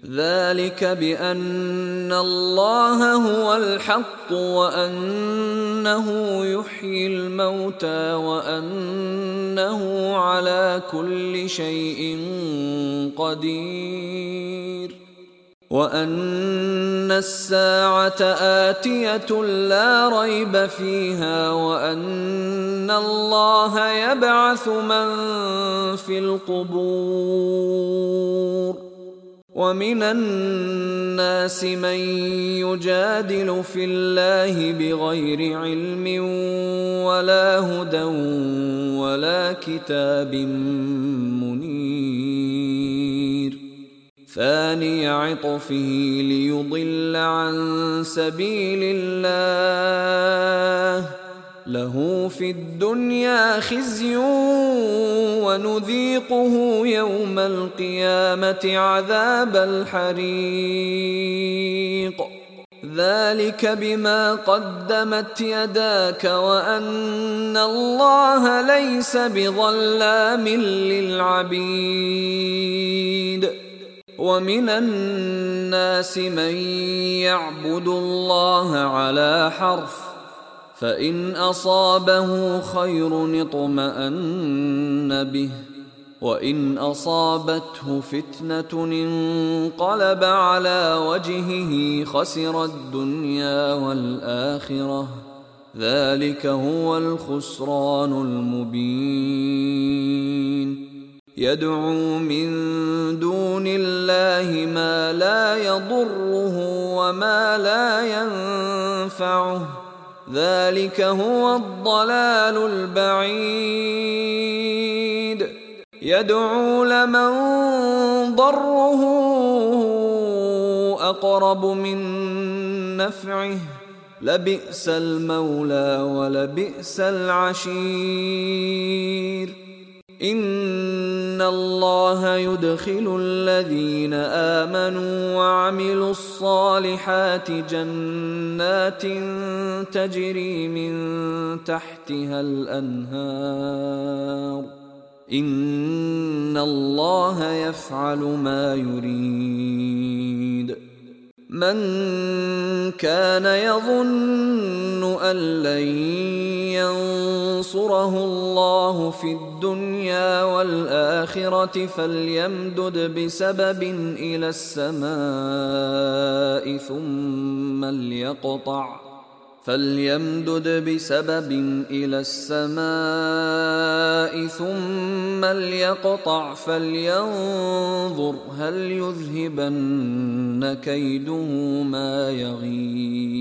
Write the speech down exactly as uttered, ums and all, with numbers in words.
ذلك بأن الله هو الحق وأنه يحيي الموتى وأنه على كل شيء قدير وأن الساعة آتية لا ريب فيها وأن الله يبعث من في القبور ومن الناس من يجادل في الله بغير علم ولا هدى ولا كتاب منير ثاني عطفه ليضل عن سبيل الله له في الدنيا خزي ونذيقه يوم القيامة عذاب الحريق ذلك بما قدمت يداك وأن الله ليس بظلام للعبيد ومن الناس من يعبد الله على حرف فإن أصابه خير اطمأن به وإن أصابته فتنة انقلب على وجهه خسر الدنيا والآخرة ذلك هو الخسران المبين يدعو من دون الله ما لا يضره وما لا ينفعه ذلك هو الضلال البعيد يدعو لمن ضره أقرب من نفعه لبئس المولى ولبئس العشير إن الله يدخل الذين آمنوا وعملوا الصالحات جنات تجري من تحتها الأنهار إن الله يفعل ما يريد من كان يظن أن لن ينصره الله في الدنيا والآخرة فليمدد بسبب إلى السماء ثم ليقطع فليمدد بسبب إلى السماء ثم ليقطع فلينظر هل يذهبن كيده ما يغيظ